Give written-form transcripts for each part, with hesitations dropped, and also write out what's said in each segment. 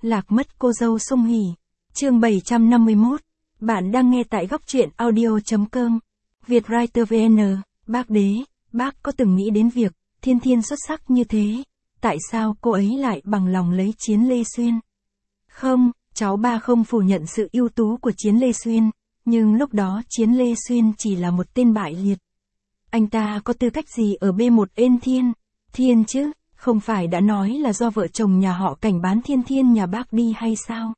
Lạc mất cô dâu Song Hỷ. Chương 751. Bạn đang nghe tại góc truyện audio.com. Vietwriter VN. Bác đế, bác có từng nghĩ đến việc Thiên Thiên xuất sắc như thế, tại sao cô ấy lại bằng lòng lấy Chiến Lê Xuyên? Không, cháu ba không phủ nhận sự ưu tú của Chiến Lê Xuyên, nhưng lúc đó Chiến Lê Xuyên chỉ là một tên bại liệt. Anh ta có tư cách gì ở B1 Ên Thiên? Thiên chứ, không phải đã nói là do vợ chồng nhà họ Cảnh bán Thiên Thiên nhà bác đi hay sao?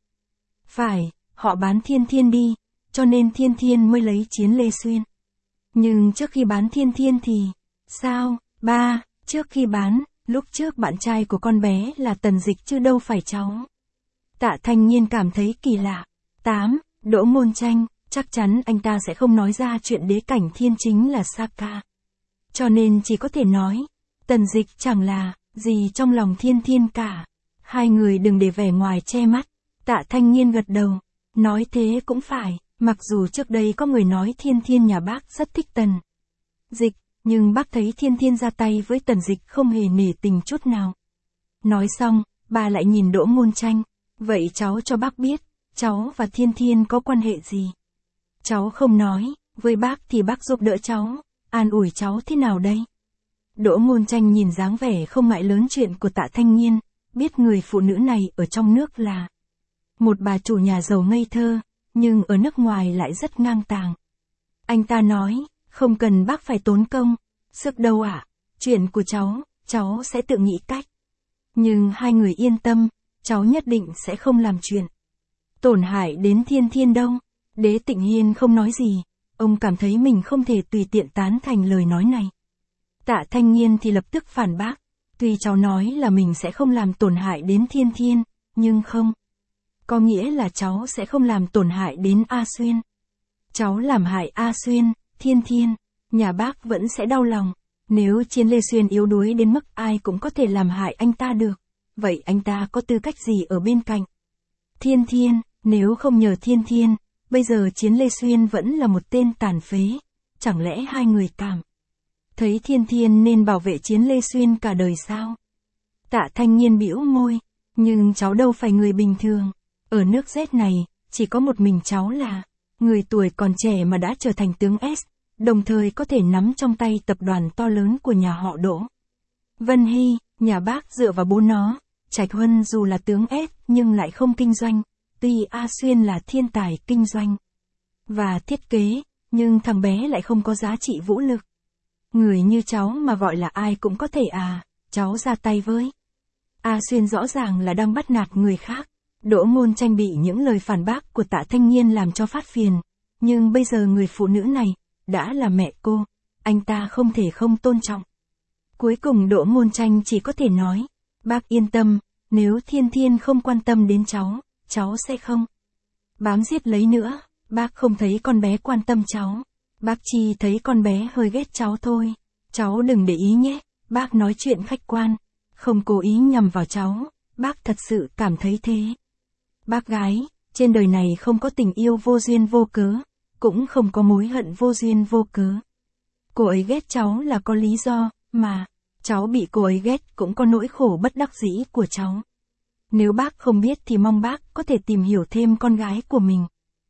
Phải, họ bán Thiên Thiên đi, cho nên Thiên Thiên mới lấy Chiến Lê Xuyên. Nhưng trước khi bán Thiên Thiên thì... Sao, ba, trước khi bán, lúc trước bạn trai của con bé là Tần Dịch chứ đâu phải cháu. Tạ Thanh Nhiên cảm thấy kỳ lạ. 8. Đỗ Ngôn Tranh, chắc chắn anh ta sẽ không nói ra chuyện đế cảnh thiên chính là Saka. Cho nên chỉ có thể nói, Tần Dịch chẳng là gì trong lòng Thiên Thiên cả. Hai người đừng để vẻ ngoài che mắt. Tạ Thanh Nhiên gật đầu, nói thế cũng phải, mặc dù trước đây có người nói Thiên Thiên nhà bác rất thích Tần Dịch, nhưng bác thấy Thiên Thiên ra tay với Tần Dịch không hề nể tình chút nào. Nói xong, bà lại nhìn Đỗ Ngôn Tranh, vậy cháu cho bác biết, cháu và Thiên Thiên có quan hệ gì? Cháu không nói, với bác thì bác giúp đỡ cháu, an ủi cháu thế nào đây? Đỗ Ngôn Tranh nhìn dáng vẻ không ngại lớn chuyện của Tạ Thanh Nhiên, biết người phụ nữ này ở trong nước là một bà chủ nhà giàu ngây thơ, nhưng ở nước ngoài lại rất ngang tàng. Anh ta nói, không cần bác phải tốn công, sức đâu ạ, chuyện của cháu sẽ tự nghĩ cách. Nhưng hai người yên tâm, cháu nhất định sẽ không làm chuyện tổn hại đến Thiên Thiên đâu. Đế Tịnh Hiên không nói gì, ông cảm thấy mình không thể tùy tiện tán thành lời nói này. Tạ Thanh Nhiên thì lập tức phản bác, tuy cháu nói là mình sẽ không làm tổn hại đến Thiên Thiên, nhưng không có nghĩa là cháu sẽ không làm tổn hại đến A Xuyên. Cháu làm hại A Xuyên, Thiên Thiên, nhà bác vẫn sẽ đau lòng. Nếu Chiến Lê Xuyên yếu đuối đến mức ai cũng có thể làm hại anh ta được, vậy anh ta có tư cách gì ở bên cạnh Thiên Thiên? Nếu không nhờ Thiên Thiên, bây giờ Chiến Lê Xuyên vẫn là một tên tàn phế. Chẳng lẽ hai người cảm thấy Thiên Thiên nên bảo vệ Chiến Lê Xuyên cả đời sao? Tạ Thanh Nhiên bĩu môi, nhưng cháu đâu phải người bình thường. Ở nước Z này, chỉ có một mình cháu là người tuổi còn trẻ mà đã trở thành tướng S, đồng thời có thể nắm trong tay tập đoàn to lớn của nhà họ Đỗ. Vân Hy, nhà bác dựa vào bố nó. Trạch Huân dù là tướng S nhưng lại không kinh doanh, tuy A Xuyên là thiên tài kinh doanh và thiết kế, nhưng thằng bé lại không có giá trị vũ lực. Người như cháu mà gọi là ai cũng có thể à, cháu ra tay với A Xuyên rõ ràng là đang bắt nạt người khác. Đỗ Ngôn Tranh bị những lời phản bác của Tạ Thanh Nhiên làm cho phát phiền, nhưng bây giờ người phụ nữ này đã là mẹ cô, anh ta không thể không tôn trọng. Cuối cùng Đỗ Ngôn Tranh chỉ có thể nói, bác yên tâm, nếu Thiên Thiên không quan tâm đến cháu sẽ không bám giết lấy nữa. Bác không thấy con bé quan tâm cháu, bác chỉ thấy con bé hơi ghét cháu thôi. Cháu đừng để ý nhé, bác nói chuyện khách quan, không cố ý nhằm vào cháu, bác thật sự cảm thấy thế. Bác gái, trên đời này không có tình yêu vô duyên vô cớ, cũng không có mối hận vô duyên vô cớ. Cô ấy ghét cháu là có lý do, mà cháu bị cô ấy ghét cũng có nỗi khổ bất đắc dĩ của cháu. Nếu bác không biết thì mong bác có thể tìm hiểu thêm con gái của mình.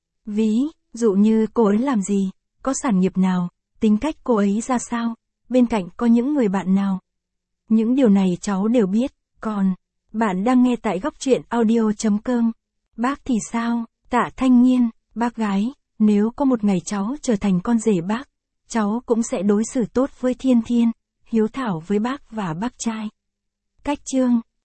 Ví dụ như cô ấy làm gì, có sản nghiệp nào, tính cách cô ấy ra sao, bên cạnh có những người bạn nào. Những điều này cháu đều biết, còn bạn đang nghe tại góc truyện audio.com. Bác thì sao? Tạ Thanh Nhiên, bác gái, nếu có một ngày cháu trở thành con rể bác, cháu cũng sẽ đối xử tốt với Thiên Thiên, hiếu thảo với bác và bác trai. Cách chương